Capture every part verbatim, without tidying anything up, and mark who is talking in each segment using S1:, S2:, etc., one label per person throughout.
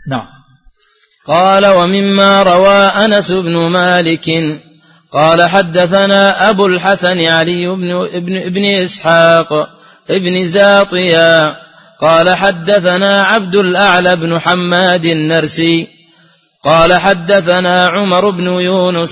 S1: نعم.
S2: قال ومما روى أنس بن مالك قال حدثنا أبو الحسن علي بن ابن, ابن إسحاق ابن زاطيا قال حدثنا عبد الأعلى بن حماد النرسي قال حدثنا عمر بن يونس.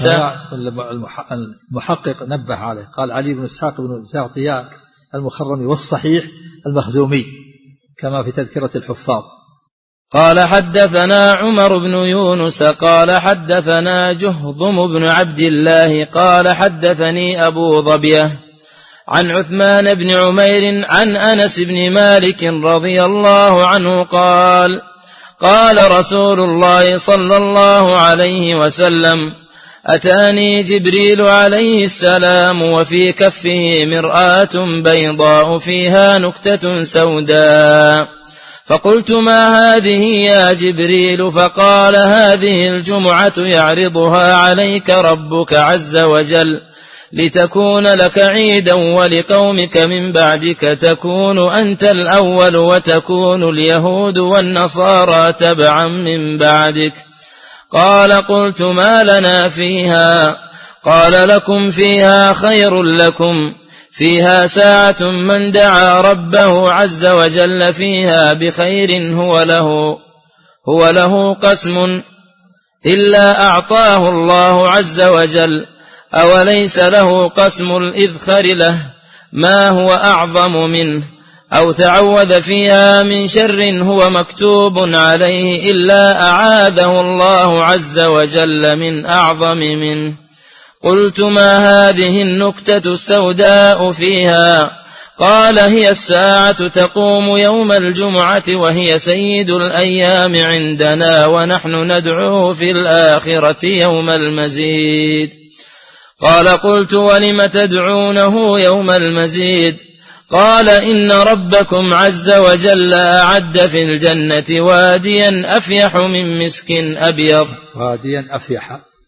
S1: المحقق نبه عليه قال علي بن إسحاق بن زاطيا المخرمي والصحيح المخزومي كما في تذكرة الحفاظ.
S2: قال حدثنا عمر بن يونس قال حدثنا جهضم بن عبد الله قال حدثني أبو ظبية عن عثمان بن عمير عن أنس بن مالك رضي الله عنه قال قال رسول الله صلى الله عليه وسلم أتاني جبريل عليه السلام وفي كفه مرآة بيضاء فيها نكتة سوداء فقلت ما هذه يا جبريل؟ فقال هذه الجمعة يعرضها عليك ربك عز وجل لتكون لك عيدا ولقومك من بعدك تكون أنت الأول وتكون اليهود والنصارى تبعا من بعدك. قال قلت ما لنا فيها؟ قال لكم فيها خير لكم فيها ساعة من دعا ربه عز وجل فيها بخير هو له هو له قسم إلا أعطاه الله عز وجل أوليس له قسم الإذخر له ما هو أعظم منه أو تعوذ فيها من شر هو مكتوب عليه إلا أعاذه الله عز وجل من أعظم منه. قلت ما هذه النكتة السوداء فيها؟ قال هي الساعة تقوم يوم الجمعة وهي سيد الأيام عندنا ونحن ندعوه في الآخرة يوم المزيد. قال قلت ولم تدعونه يوم المزيد؟ قال إن ربكم عز وجل أعد في الجنة واديا أفيح من مسك أبيض.
S1: واديا أفيح.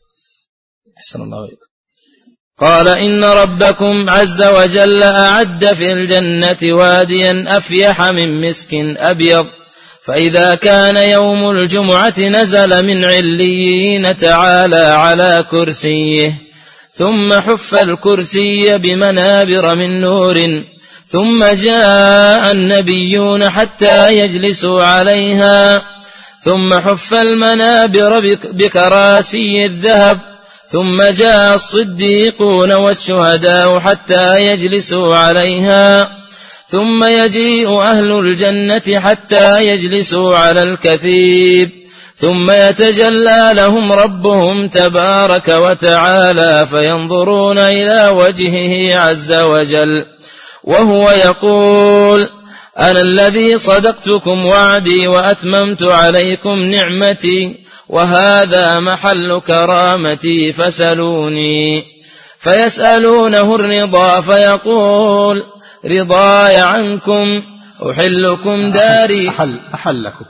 S2: أحسن الله عليكم. قال إن ربكم عز وجل أعد في الجنة واديا أفيح من مسك أبيض فإذا كان يوم الجمعة نزل من عليين تعالى على كرسيه ثم حف الكرسي بمنابر من نور ثم جاء النبيون حتى يجلسوا عليها ثم حف المنابر بكراسي الذهب ثم جاء الصديقون والشهداء حتى يجلسوا عليها ثم يجيء أهل الجنة حتى يجلسوا على الكثيب ثم يتجلى لهم ربهم تبارك وتعالى فينظرون إلى وجهه عز وجل وهو يقول أنا الذي صدقتكم وعدي وأتممت عليكم نعمتي وهذا محل كرامتي فسلوني. فيسألونه الرضا فيقول رضاي عنكم أحلكم داري
S1: أحل أحلكم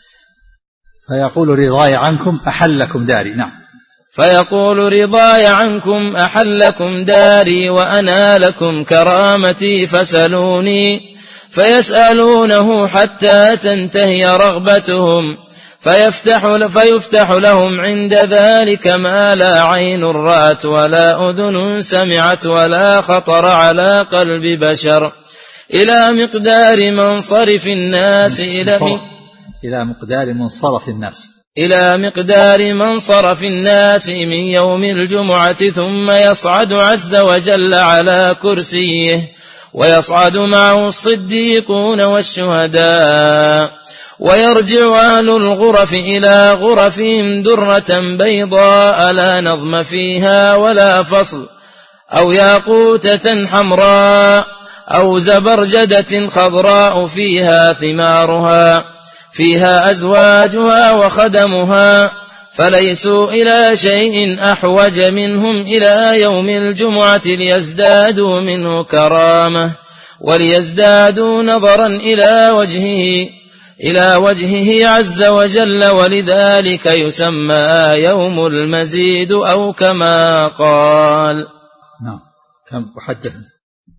S1: فيقول رضاي عنكم أحلكم داري. نعم.
S2: فيقول رضاي عنكم أحلكم داري وأنا لكم كرامتي فسلوني. فيسألونه حتى تنتهي رغبتهم فيفتح, فيفتح لهم عند ذلك ما لا عين رأت ولا أذن سمعت ولا خطر على قلب بشر إلى مقدار منصرف الناس إلى,
S1: إلى مقدار منصرف الناس
S2: إلى مقدار منصرف الناس من يوم الجمعة ثم يصعد عز وجل على كرسيه ويصعد معه الصديقون والشهداء ويرجع أهل الغرف إلى غرفهم درة بيضاء لا نظم فيها ولا فصل أو ياقوتة حمراء أو زبرجدة خضراء فيها ثمارها فيها أزواجها وخدمها فليسوا إلى شيء أحوج منهم إلى يوم الجمعة ليزدادوا منه كرامة وليزدادوا نظرا إلى وجهه إلى وجهه عز وجل ولذلك يسمى يوم المزيد أو كما قال.
S1: نعم. كم أحدث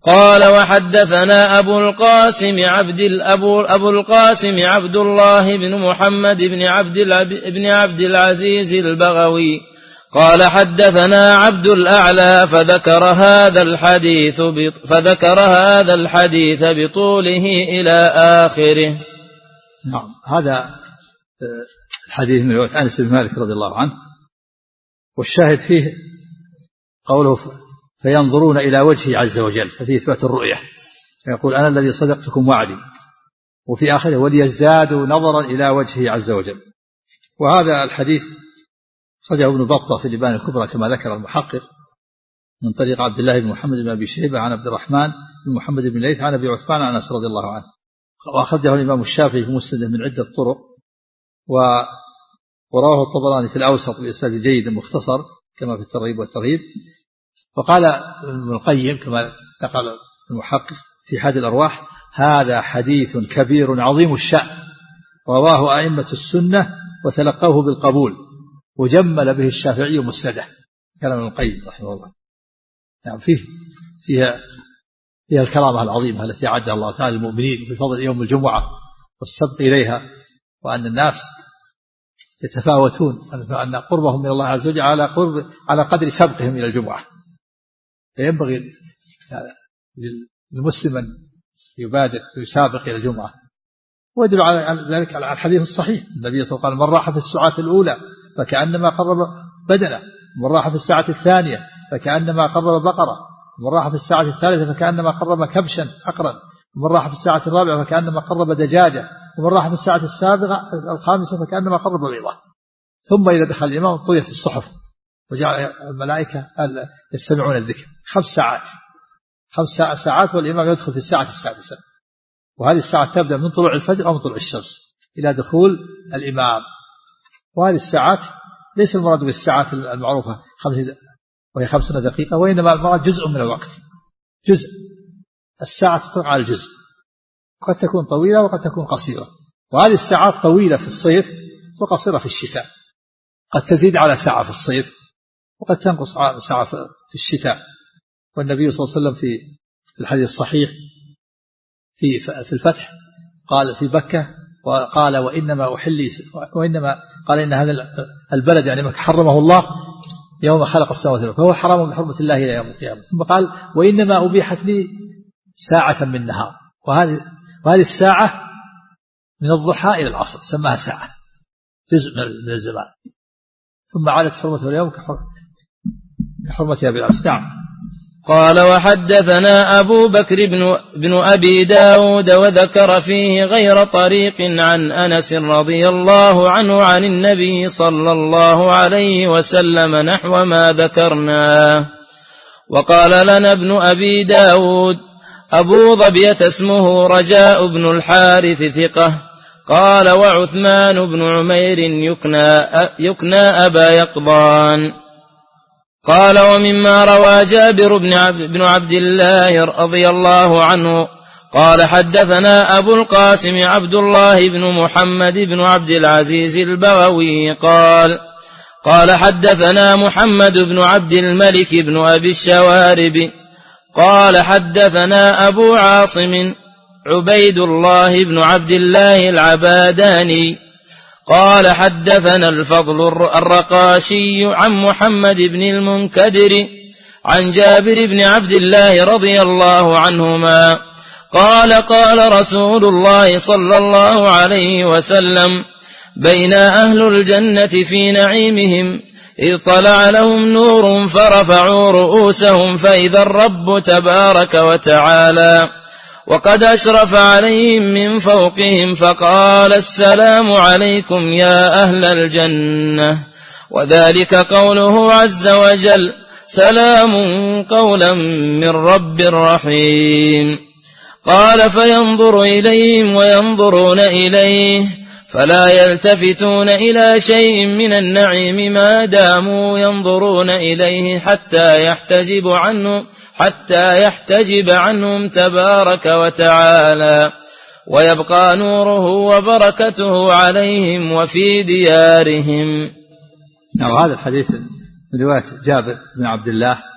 S2: قال وحدثنا أبو القاسم عبد الأبو أبو القاسم عبد الله بن محمد بن عبد بن عبد العزيز البغوي قال حدثنا عبد الأعلى فذكر هذا الحديث فذكر هذا الحديث بطوله إلى آخره.
S1: نعم. هذا الحديث من رواية أنس بن مالك رضي الله عنه، والشاهد فيه قوله فينظرون إلى وجهه عز وجل، ففيه إثبات الرؤية، يقول أنا الذي صدقتكم وعدي، وفي آخره وليزدادوا نظرا إلى وجهه عز وجل. وهذا الحديث خرجه ابن بطة في الإبانة الكبرى كما ذكر المحقق من طريق عبد الله بن محمد بن أبي شيبة عن عبد الرحمن بن محمد بن ليث عن أبي عثمان عن أنس رضي الله عنه، وأخرجه الإمام الشافعي في مسنده من عدة طرق، ورواه الطبراني في الأوسط بإسناد جيد مختصر كما في الترغيب والترهيب. وقال ابن القيم كما نقل المحقق في حاد الأرواح هذا حديث كبير عظيم الشأن، رواه أئمة السنة وتلقوه بالقبول، وجمل به الشافعي مسنده. كلام ابن القيم رحمه الله. يعني فيه فيها فيها الكرامة العظيمة التي أعدها الله تعالى للمؤمنين في فضل يوم الجمعة والسبق إليها، وأن الناس يتفاوتون، أن قربهم من الله عز وجل على قرب على قدر سبقهم إلى الجمعة. فينبغي للمسلم أن يبادر ويسابق إلى الجمعة. ويدل على ذلك على الحديث الصحيح، النبي صلى الله عليه وسلم من راح في الساعة الأولى فكأنما قرب بدنه، من راح في الساعة الثانية فكأنما قرب بقرة، من راح في الساعة الثالثة فكأنما قرب كبشا عقرا، من راح في الساعة الرابعة فكأنما قرب دجاجة، ومن راح في الساعة السابقة الخامسة فكأنما قرب بيضة. ثم إذا دخل الإمام طويت الصحف وجعل الملائكة يستمعون الذكر خمس ساعات خمس ساعات والإمام يدخل في الساعة السادسة، وهذه الساعة تبدأ من طلوع الفجر أو من طلوع الشمس إلى دخول الإمام. وهذه الساعات ليس المراد بالساعات المعروفة وهي خمسون دقيقة، وإنما المراد جزء من الوقت، جزء. الساعة تطلق على الجزء، قد تكون طويلة وقد تكون قصيرة، وهذه الساعات طويلة في الصيف وقصيرة في الشتاء، قد تزيد على ساعة في الصيف وقد تنقص على ساعة في الشتاء. والنبي صلى الله عليه وسلم في الحديث الصحيح في في الفتح قال في بكة وقال وإنما أحلي وإنما قال إن هذا البلد يعني حرمه الله يوم خلق السماوات والأرض فهو حرام بحرمة الله إلى يوم القيامة. ثم قال وإنما أبيحت لي ساعة من نهار، وهذه وهذه الساعة من الضحى إلى العصر سماها ساعة، جزء من الزمان، ثم عادت حرمة اليوم كحرمتها بالأمس. نعم.
S2: قال وحدثنا أبو بكر بن, بن أبي داود وذكر فيه غير طريق عن أنس رضي الله عنه عن النبي صلى الله عليه وسلم نحو ما ذكرناه. وقال لنا ابن أبي داود أبو ظبية اسمه رجاء بن الحارث ثقة. قال وعثمان بن عمير يكنى, يكنى أبا يقظان. قال ومما روى جابر بن عبد الله رضي الله عنه قال حدثنا أبو القاسم عبد الله بن محمد بن عبد العزيز البغوي قال قال حدثنا محمد بن عبد الملك بن أبي الشوارب قال حدثنا أبو عاصم عبيد الله بن عبد الله العباداني قال حدثنا الفضل الرقاشي عن محمد بن المنكدر عن جابر بن عبد الله رضي الله عنهما قال قال رسول الله صلى الله عليه وسلم بين أهل الجنة في نعيمهم إذ طلع لهم نور فرفعوا رؤوسهم فإذا الرب تبارك وتعالى وقد أشرف عليهم من فوقهم فقال السلام عليكم يا أهل الجنة، وذلك قوله عز وجل سلام قولا من رب رحيم. قال فينظر إليهم وينظرون إليه فلا يلتفتون إلى شيء من النعيم ما داموا ينظرون إليه حتى يحتجب عنه حتى يحتجب عنهم تبارك وتعالى ويبقى نوره وبركته عليهم وفي ديارهم.
S1: نعم. هذا الحديث من رواية جابر بن عبد الله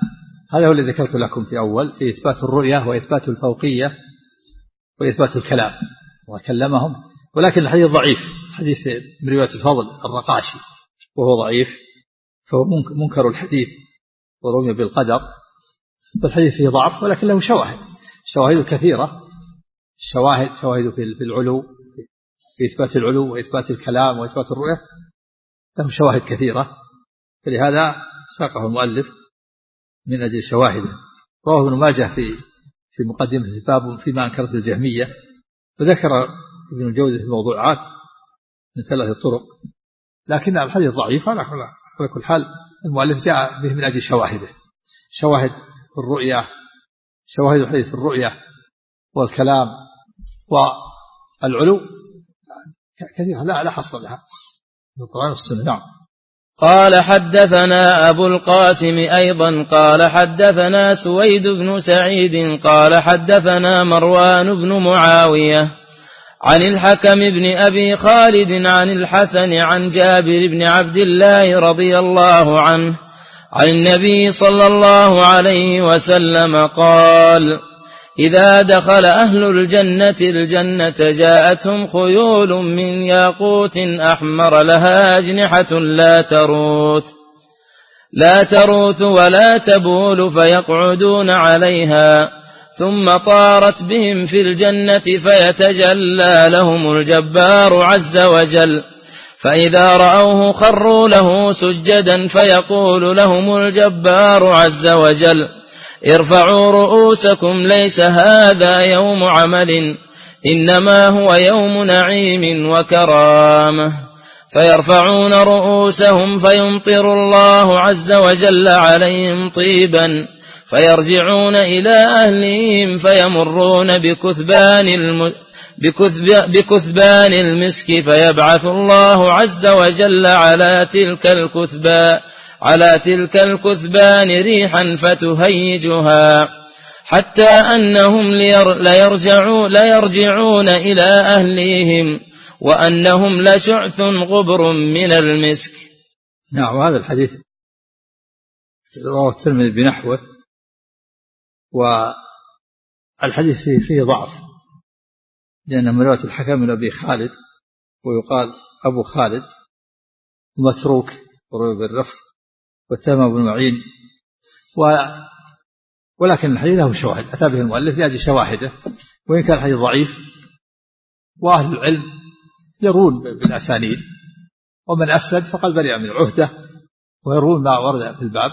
S1: هذا هو الذي ذكرت لكم في أول، في إثبات الرؤية وإثبات الفوقية وإثبات الكلام وكلمهم، ولكن الحديث ضعيف، حديث من رواية الفضل الرقاشي وهو ضعيف، فهو منكر الحديث ورمي بالقدر. فالحديث فيه ضعف، ولكن له شواهد، شواهد كثيرة، شواهد شواهد في العلو، في إثبات العلو وإثبات الكلام وإثبات الرؤية، له شواهد كثيرة، فلهذا ساقه المؤلف من أجل شواهده. رواه ابن ماجه في في مقدمة باب فيما أنكرت الجهمية، وذكر ابن الجوزي في الموضوعات من ثلاث طرق، لكن الحديث ضعيف. على كل حال المؤلف جاء به من أجل شواهده، شواهد الرؤية، شواهد الحديث الرؤية والكلام والعلو كثيرة لا لا حصر لها من القرآن والسنة. نعم.
S2: قال حدثنا أبو القاسم أيضا قال حدثنا سويد بن سعيد قال حدثنا مروان بن معاوية عن الحكم بن أبي خالد عن الحسن عن جابر بن عبد الله رضي الله عنه عن النبي صلى الله عليه وسلم قال: إذا دخل أهل الجنة الجنة جاءتهم خيول من ياقوت أحمر لها أجنحة لا تروث لا تروث ولا تبول فيقعدون عليها، ثم طارت بهم في الجنة فيتجلى لهم الجبار عز وجل، فإذا رأوه خروا له سجدا فيقول لهم الجبار عز وجل: ارفعوا رؤوسكم، ليس هذا يوم عمل، إنما هو يوم نعيم وكرامة. فيرفعون رؤوسهم فيمطر الله عز وجل عليهم طيبا، فيرجعون إلى أهلهم فيمرون بكثبان الم... بكثب... بكثبان المسك، فيبعث الله عز وجل على تلك الكثبان على تلك الكثبان ريحا فتهيجها، حتى أنهم ليرجعون, ليرجعون إلى أهليهم وأنهم لشعث غبر من المسك.
S1: نعم. وهذا الحديث رواه الترمذي بنحوه، والحديث فيه, فيه ضعف، لأنه من رواية الحكم بن أبي خالد، ويقال أبو خالد متروك وروي بالرفض، والتام بن معين، و... ولكن الحديث له شواهد أتى به المؤلف لأجل شواهده، وإن كان الحديث ضعيف، وأهل العلم يرون بالأسانيد، ومن أسند فقد برئ من عهده، ويرون ما ورد في الباب،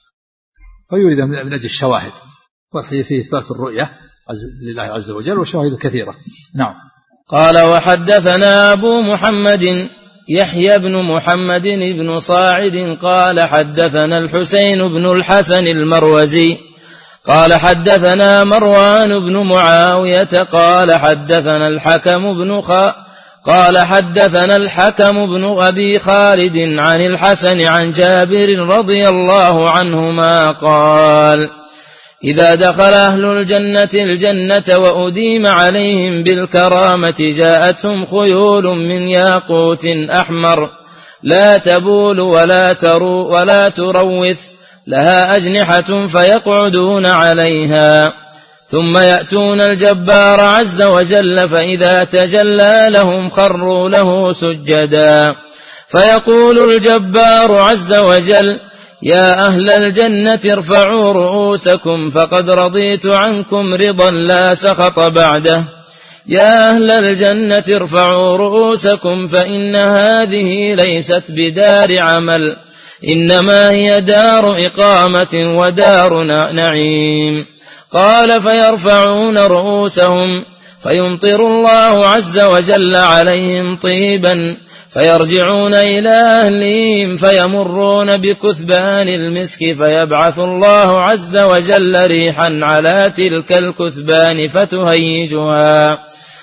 S1: فيريد من أجل الشواهد. والحديث فيه إثبات الرؤية لله عز وجل وشواهد كثيرة. نعم.
S2: قال: وحدثنا أبو محمد يحيى بن محمد بن صاعد قال حدثنا الحسين بن الحسن المروزي قال حدثنا مروان بن معاوية قال حدثنا الحكم بن خ... قال حدثنا الحكم بن أبي خالد عن الحسن عن جابر رضي الله عنهما قال: إذا دخل أهل الجنة الجنة وأديم عليهم بالكرامة جاءتهم خيول من ياقوت أحمر لا تبول ولا ترو ولا تروث لها أجنحة فيقعدون عليها، ثم يأتون الجبار عز وجل فإذا تجلى لهم خروا له سجدا، فيقول الجبار عز وجل: يا أهل الجنة ارفعوا رؤوسكم فقد رضيت عنكم رضا لا سخط بعده، يا أهل الجنة ارفعوا رؤوسكم فإن هذه ليست بدار عمل، إنما هي دار إقامة ودار نعيم. قال: فيرفعون رؤوسهم فيمطر الله عز وجل عليهم طيبا، فيرجعون إلى أهلهم فيمرون بكثبان المسك، فيبعث الله عز وجل ريحا على تلك الكثبان فتهيجها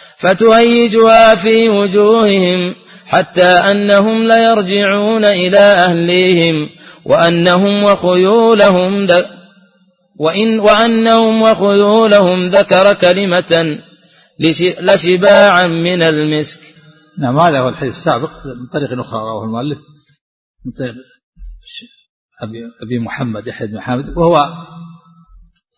S2: فتهيجها في وجوههم، حتى أنهم ليرجعون إلى أهليهم وأنهم وخيولهم وإن وأنهم وخيولهم ذكر كلمة لشباعا من المسك.
S1: نعم. هذا هو الحديث السابق من طريق أخرى رواه المؤلف من طريق أبي محمد يحيى بن حامد، وهو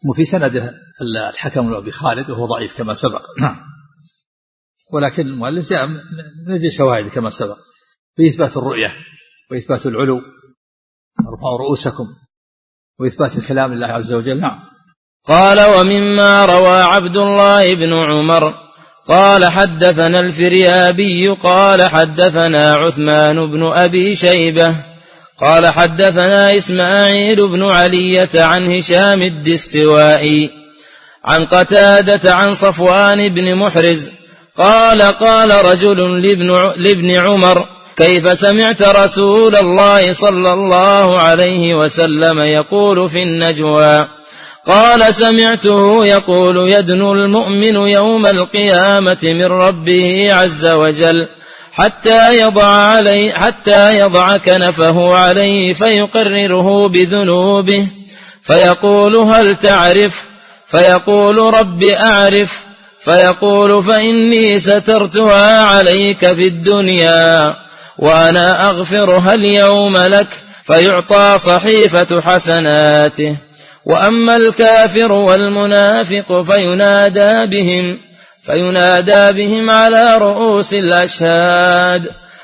S1: وفي سند الحكم بن أبي خالد وهو ضعيف كما سبق، ولكن المؤلف جاء من أجل شواهد كما سبق في إثبات الرؤية وإثبات العلو، ارفعوا رؤوسكم، وإثبات الكلام لله عز وجل. نعم.
S2: قال ومما روى عبد الله بن عمر قال حدثنا الفريابي قال حدثنا عثمان بن أبي شيبة قال حدثنا إسماعيل بن علية عن هشام الدستوائي عن قتادة عن صفوان بن محرز قال قال رجل لابن, لابن عمر كيف سمعت رسول الله صلى الله عليه وسلم يقول في النجوى؟ قال سمعته يقول يدنو المؤمن يوم القيامة من ربه عز وجل حتى يضع, علي حتى يضع كنفه عليه فيقرره بذنوبه فيقول هل تعرف؟ فيقول رب أعرف. فيقول فإني سترتها عليك في الدنيا وأنا أغفرها اليوم لك، فيعطى صحيفة حسناته. وأما الكافر والمنافق فينادى بهم فينادى بهم على رؤوس الأشهاد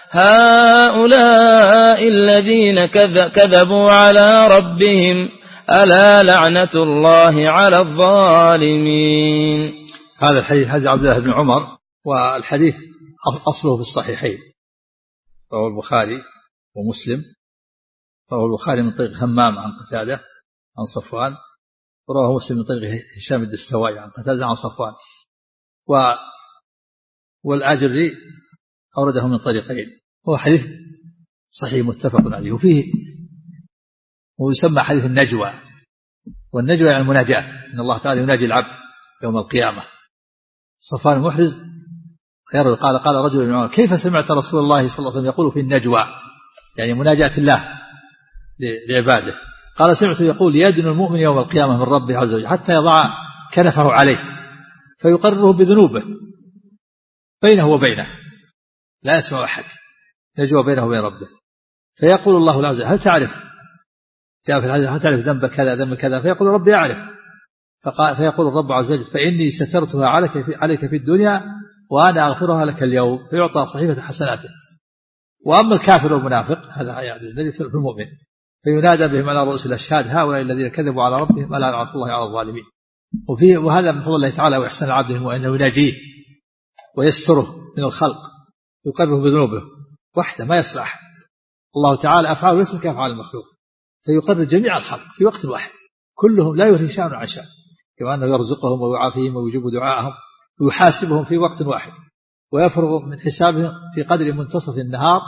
S2: هؤلاء الذين كذبوا على ربهم ألا لعنة الله على الظالمين.
S1: هذا الحديث حديث عبد الله بن عمر، والحديث أصله في الصحيحين، رواه البخاري ومسلم. رواه البخاري من طريق همام عن قتادة عن صفوان، ورواه مسلم من طريق هشام الدستوائي عن قتادة عن صفوان، و والآجري أورده من طريقين. هو حديث صحيح متفق عليه، وفيه ويسمى حديث النجوى، والنجوى يعني المناجاة، إن الله تعالى يناجي العبد يوم القيامة. صفوان المحرز قال قال رجل من عمر كيف سمعت رسول الله صلى الله عليه وسلم يقول في النجوى، يعني مناجاة الله لعباده. قال سمعت يقول يدنو المؤمن يوم القيامة من ربه عز وجل حتى يضع كنفه عليه فيقرره بذنوبه بينه وبينه لا يسمع أحد، يجوى بينه وبين ربه. فيقول الله عز وجل هل تعرف؟ جاء في الحديث هل تعرف ذنب كذا ذنب كذا؟ فيقول ربي أعرف. فيقول الرب عز وجل فإني سترتها عليك في, عليك في الدنيا وأنا أغفرها لك اليوم، فيعطى صحيفة حسناته. وأما الكافر والمنافق هذا يعني الذي في المؤمن فينادى بهم على رؤوس الأشهاد هؤلاء الذين كذبوا على ربهم ألا لعنة الله على الظالمين. وفيه وهذا من فضل الله تعالى وإحسان العبد أنه يناجيه ويستره من الخلق، يقرره بذنوبه وحده ما يصلح. الله تعالى أفعاله ليس كأفعال المخلوق، فيقرر جميع الخلق في وقت واحد كلهم لا يري شأن عن شأن، كما أنه يرزقهم ويعافيهم ويجيب دعاءهم ويحاسبهم في وقت واحد، ويفرغ من حسابهم في قدر منتصف النهار،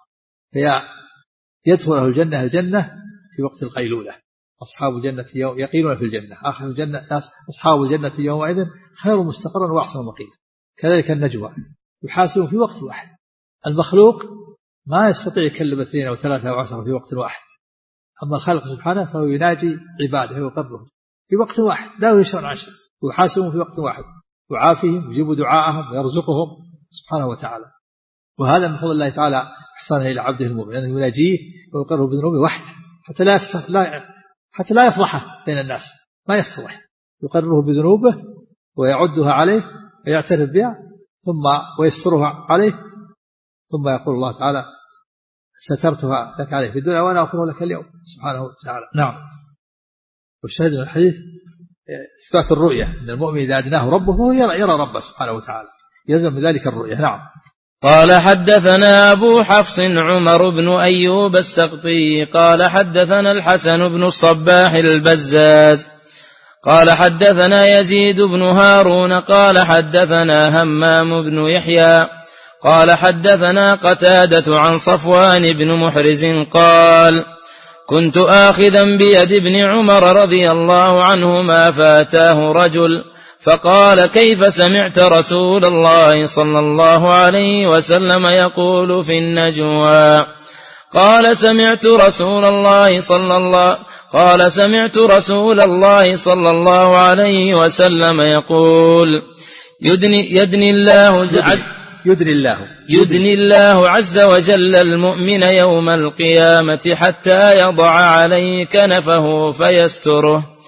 S1: فيدخل أهل الجنة الجنة في وقت القيلولة. أصحاب الجنة يوم يقيلون في الجنة، آخر الجنة أصحاب الجنة يومئذ خير مستقرا وأحسن مقيلا. كذلك النجوى يحاسبهم في وقت واحد. المخلوق ما يستطيع يكلم اثنين أو ثلاثة أو عشرة في وقت واحد، أما الخالق سبحانه فهو يناجي عباده ويقرهم في وقت واحد لا يشعر عن شيء، ويحاسبهم في وقت واحد، يعافيهم ويجيب دعاءهم ويرزقهم سبحانه وتعالى. وهذا من فضل الله تعالى إحسانه إلى عبده المؤمن أنه يناجيه ويقره بذنوبه وحده حتى لا لا حتى لا يفضحه بين الناس، ما يفضح، يقرره بذنوبه ويعدها عليه ويعترف بها ثم ويسترها عليه، ثم يقول الله تعالى سترتها لك عليه في الدنيا وأنا أغفرها لك اليوم سبحانه وتعالى. نعم. والشاهد من الحديث إثبات الرؤية، أن المؤمن إذا أدناه ربه فهو يرى, يرى ربه سبحانه وتعالى، يلزم ذلك الرؤية. نعم.
S2: قال حدثنا أبو حفص عمر بن أيوب السقطي قال حدثنا الحسن بن الصباح البزاز قال حدثنا يزيد بن هارون قال حدثنا همام بن يحيى قال حدثنا قتادة عن صفوان بن محرز قال كنت آخذا بيد ابن عمر رضي الله عنهما فأتاه رجل فقال كيف سمعت رسول الله صلى الله عليه وسلم يقول في النجوى؟ قال سمعت رسول الله صلى الله قال سمعت رسول الله صلى الله عليه وسلم يقول يدني, يدني الله عز
S1: يدني الله
S2: يدني الله عز وجل المؤمن يوم القيامة حتى يضع عليه كنفه فيستره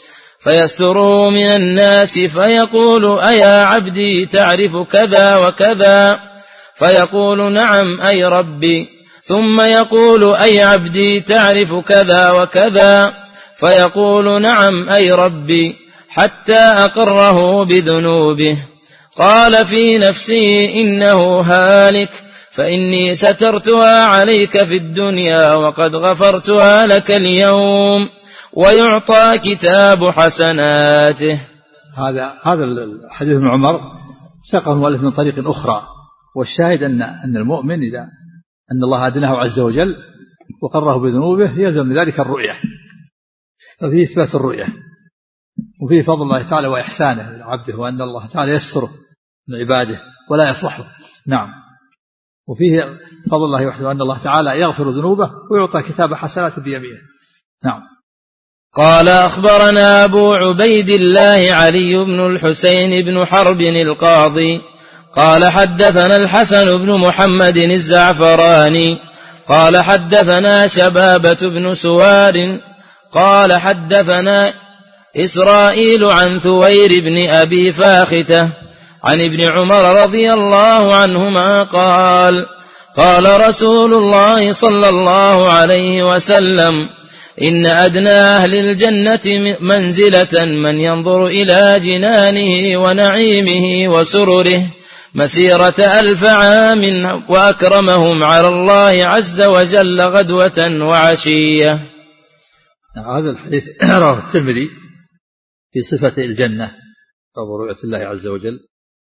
S2: فيستره من الناس فيقول أيا عبدي تعرف كذا وكذا؟ فيقول نعم أي ربي. ثم يقول أي عبدي تعرف كذا وكذا؟ فيقول نعم أي ربي، حتى أقره بذنوبه. قال في نفسي إنه هالك، فإني سترتها عليك في الدنيا وقد غفرتها لك اليوم، ويعطى كتاب حسناته.
S1: هذا هذا الحديث ابن عمر ساقه المؤلف من طريق أخرى، والشاهد أن أن المؤمن إذا أن الله أدناه عز وجل وقره بذنوبه يلزم من ذلك الرؤية، وفيه إثبات الرؤية، وفيه فضل الله تعالى وإحسانه لعبده، وأن الله تعالى يستره من عباده ولا يفضحه. نعم. وفيه فضل الله وحده أن الله تعالى يغفر ذنوبه ويعطى كتاب حسنات بيمينه. نعم.
S2: قال أخبرنا أبو عبيد الله علي بن الحسين بن حرب القاضي قال حدثنا الحسن بن محمد الزعفراني قال حدثنا شبابة بن سوار قال حدثنا إسرائيل عن ثوير بن أبي فاختة عن ابن عمر رضي الله عنهما قال قال رسول الله صلى الله عليه وسلم إن أدنى أهل الجنة منزلة من ينظر إلى جنانه ونعيمه وسرره مسيرة ألف عام، وأكرمهم على الله عز وجل غدوة وعشية.
S1: هذا الحديث رواه الترمذي في صفة الجنة ورؤية الله عز وجل،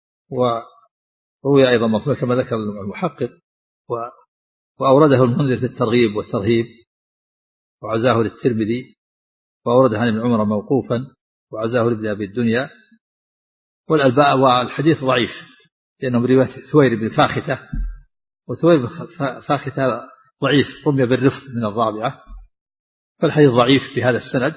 S1: وروي أيضا مقبول كما ذكر المحقق، وأورده المنذر في الترغيب والترهيب وعزاه للترمذي، وأورده عن ابن عمر موقوفا وعزاه لابن أبي الدنيا. والألباء والحديث ضعيف لأنه من رواية ثوير بن فاختة، وثوير بن فاختة ضعيف رمي بالرفض من الرابعة، فالحديث ضعيف بهذا السند،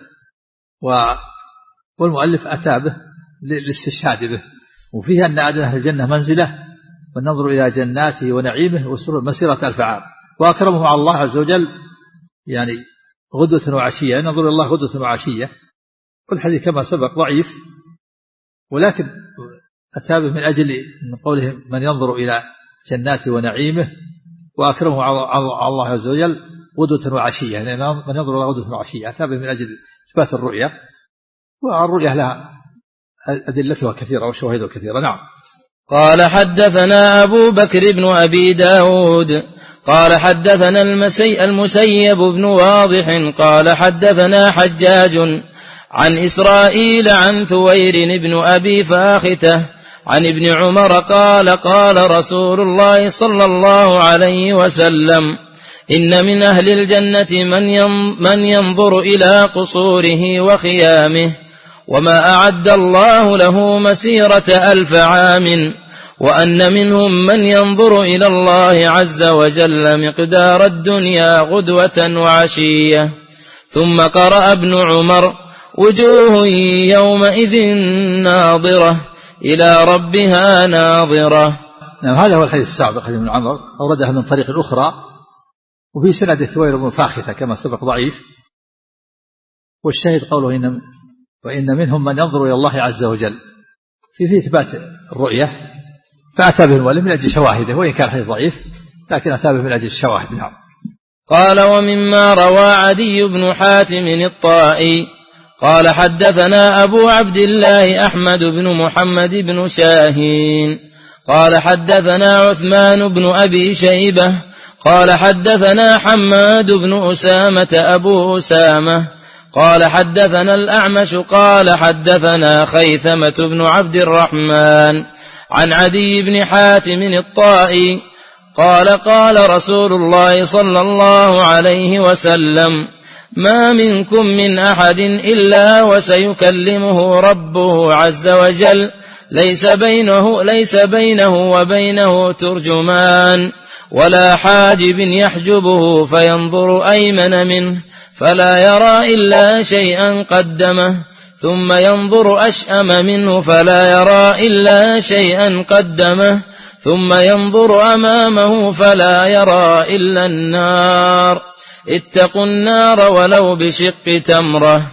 S1: والمؤلف أتى به للاستشهاد به. وفيه أن أدنى أهل الجنة منزلة وننظر إلى جناته ونعيمه وسرور مسيرة ألف عام، وأكرمهم على الله عز وجل يعني غدوة وعشية، ننظر إلى الله غدوة وعشية. والحديث كما سبق ضعيف، ولكن أتى به من أجل من قوله من ينظر إلى جناته ونعيمه وأكرمه على الله عز وجل غدوة وعشية، يعني من ينظر إلى غدوة وعشية، أتى به من أجل إثبات الرؤية، والرؤية لها أدلتها كثيرة وشواهدها كثيرة. نعم.
S2: قال حدثنا أبو بكر بن أبي داود قال حدثنا المسي المسيب بن واضح قال حدثنا حجاج عن إسرائيل عن ثوير بن أبي فاختة عن ابن عمر قال قال رسول الله صلى الله عليه وسلم إن من أهل الجنة من ينظر إلى قصوره وخيامه وما أعد الله له مسيرة ألف عام، وأن منهم من ينظر إلى الله عز وجل مقدار الدنيا غدوة وعشية. ثم قرأ ابن عمر وجوه يومئذ ناظرة إلى ربها ناظرة.
S1: نعم. هذا هو الحديث السابق حديث ابن عمر، أوردها من طريق أخرى، وفي سند ثوير بن فاختة كما سبق ضعيف، والشاهد قوله إن وإن منهم من ينظر إلى الله عز وجل في في إثبات الرؤية، فأتى به المؤلف من أجل شواهده، وإن كان حديث ضعيف لكن أتى به من أجل الشواهد. نعم.
S2: قال ومما روى عدي بن حاتم الطائي قال حدثنا أبو عبد الله أحمد بن محمد بن شاهين قال حدثنا عثمان بن أبي شيبة قال حدثنا حماد بن أسامة أبو أسامة قال حدثنا الأعمش قال حدثنا خيثمة بن عبد الرحمن عن عدي بن حاتم الطائي قال قال رسول الله صلى الله عليه وسلم ما منكم من أحد إلا وسيكلمه ربه عز وجل ليس بينه, ليس بينه وبينه ترجمان ولا حاجب يحجبه فينظر أيمن منه فلا يرى إلا شيئا قدمه ثم ينظر أشأم منه فلا يرى إلا شيئا قدمه ثم ينظر أمامه فلا يرى إلا النار اتقوا النار ولو بشق تمرة.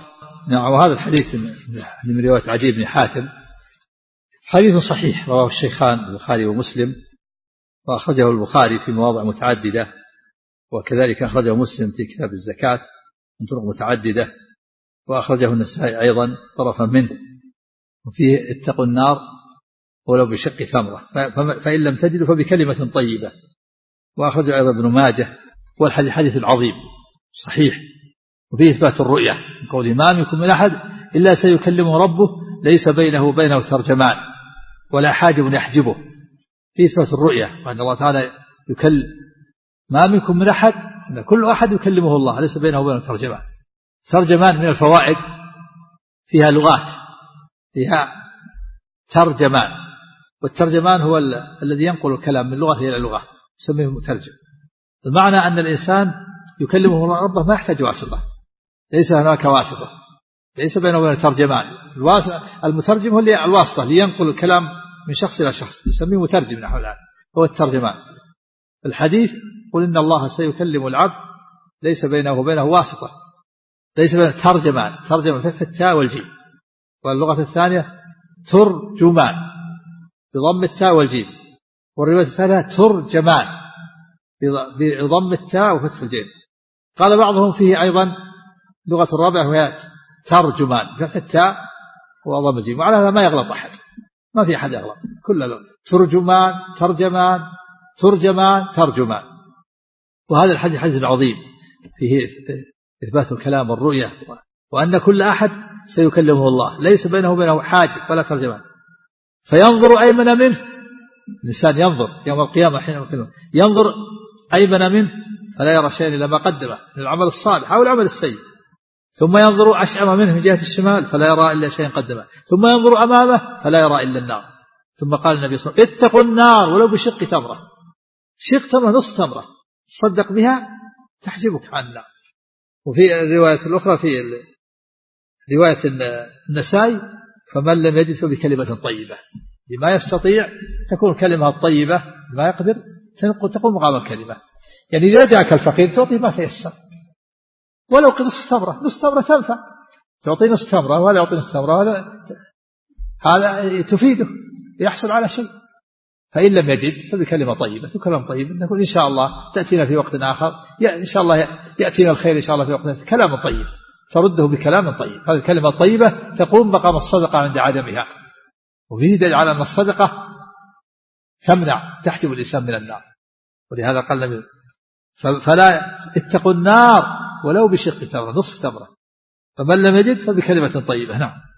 S1: نعم. وهذا الحديث من رواية عدي بن حاتم حديث صحيح رواه الشيخان البخاري ومسلم، وأخرجه البخاري في مواضع متعددة، وكذلك أخرجه مسلم في كتاب الزكاة من طرق متعددة، وأخرجه النسائي أيضا طرفا منه، وفيه اتقوا النار ولو بشق ثمرة فإن لم تجدوا فبكلمة طيبة. وأخرجه أيضا ابن ماجه، والحديث حديث عظيم صحيح، وفيه إثبات الرؤية من قول ما منكم من أحد إلا سيكلمه ربه ليس بينه وبينه ترجمان ولا حاجب يحجبه، فيه إثبات الرؤية، وأن الله تعالى يكلم ما منكم من أحد، إن كل أحد يكلمه الله ليس بينه وبينه ترجمان. ترجمان من الفوائد فيها لغات، فيها ترجمان، والترجمان هو الذي ينقل الكلام من لغة إلى لغة يسميه مترجم. المعنى أن الإنسان يكلمه الله ربه ما يحتاج واسطة، ليس هناك واسطة، ليس بينه وبين ترجمان. المترجم هو اللي الواسطة لينقل الكلام من شخص إلى شخص يسميه مترجم نحو الآن، هو الترجمان. الحديث قل إن الله سيكلم العبد ليس بينه وبينه واسطة، ليس بينه ترجمان، ترجمان فتح التاء والجيم. واللغة الثانية ترجمان بضم التاء والجيم، والرواية الثالثة ترجمان بضم التاء وفتح الجيم. قال بعضهم فيه أيضا لغة الرابعة وهي ترجمان فتح التاء وضم الجيم، وعلى هذا ما يغلط أحد، ما في أحد يغلط، كل لغة ترجمان ترجمان ترجمان ترجمان. وهذا الحديث حديث عظيم فيه إثبات الكلام والرؤية، وأن كل أحد سيكلمه الله ليس بينه وبينه حاجب ولا ترجمان. فينظر أيمن منه، الإنسان ينظر يوم القيامة حين يكلمه ينظر أيمن منه فلا يرى شيئا إلا ما قدمه من العمل الصالح أو العمل السيء، ثم ينظر أشأم منه من جهة الشمال فلا يرى إلا شيئا قدمه، ثم ينظر أمامه فلا يرى إلا النار. ثم قال النبي صلى الله عليه وسلم اتقوا النار ولو بشق تمرة، شق تمرة نصف تمرة تصدق بها تحجبك عن النار. وفي الرواية الأخرى في رواية النسائي فمن لم يجد فبكلمة طيبة، لما يستطيع تكون الكلمة الطيبة ما يقدر تقوم مقام الكلمة. يعني إذا جاءك الفقير تعطيه ما تيسر، ولو نصف تمرة، نصف تمرة تنفع، تعطي نصف تمرة ولا يعطي نصف تمرة، هذا هذا تفيده يحصل على شيء. فإن لم يجد فبكلمة طيبة، كلام طيب نقول إن شاء الله تأتينا في وقت آخر، إن شاء الله يأتينا الخير إن شاء الله في وقت آخر، كلام طيب ترده بكلام طيب. هذه الكلمة الطيبة تقوم مقام الصدقة عند عدمها، وفيه دليل على أن الصدقة تمنع تحجب الإنسان من النار. ولهذا قال النبي فلا اتقوا النار ولو بشق تمرة نصف تمرة، فمن لم يجد فبكلمة طيبة. نعم.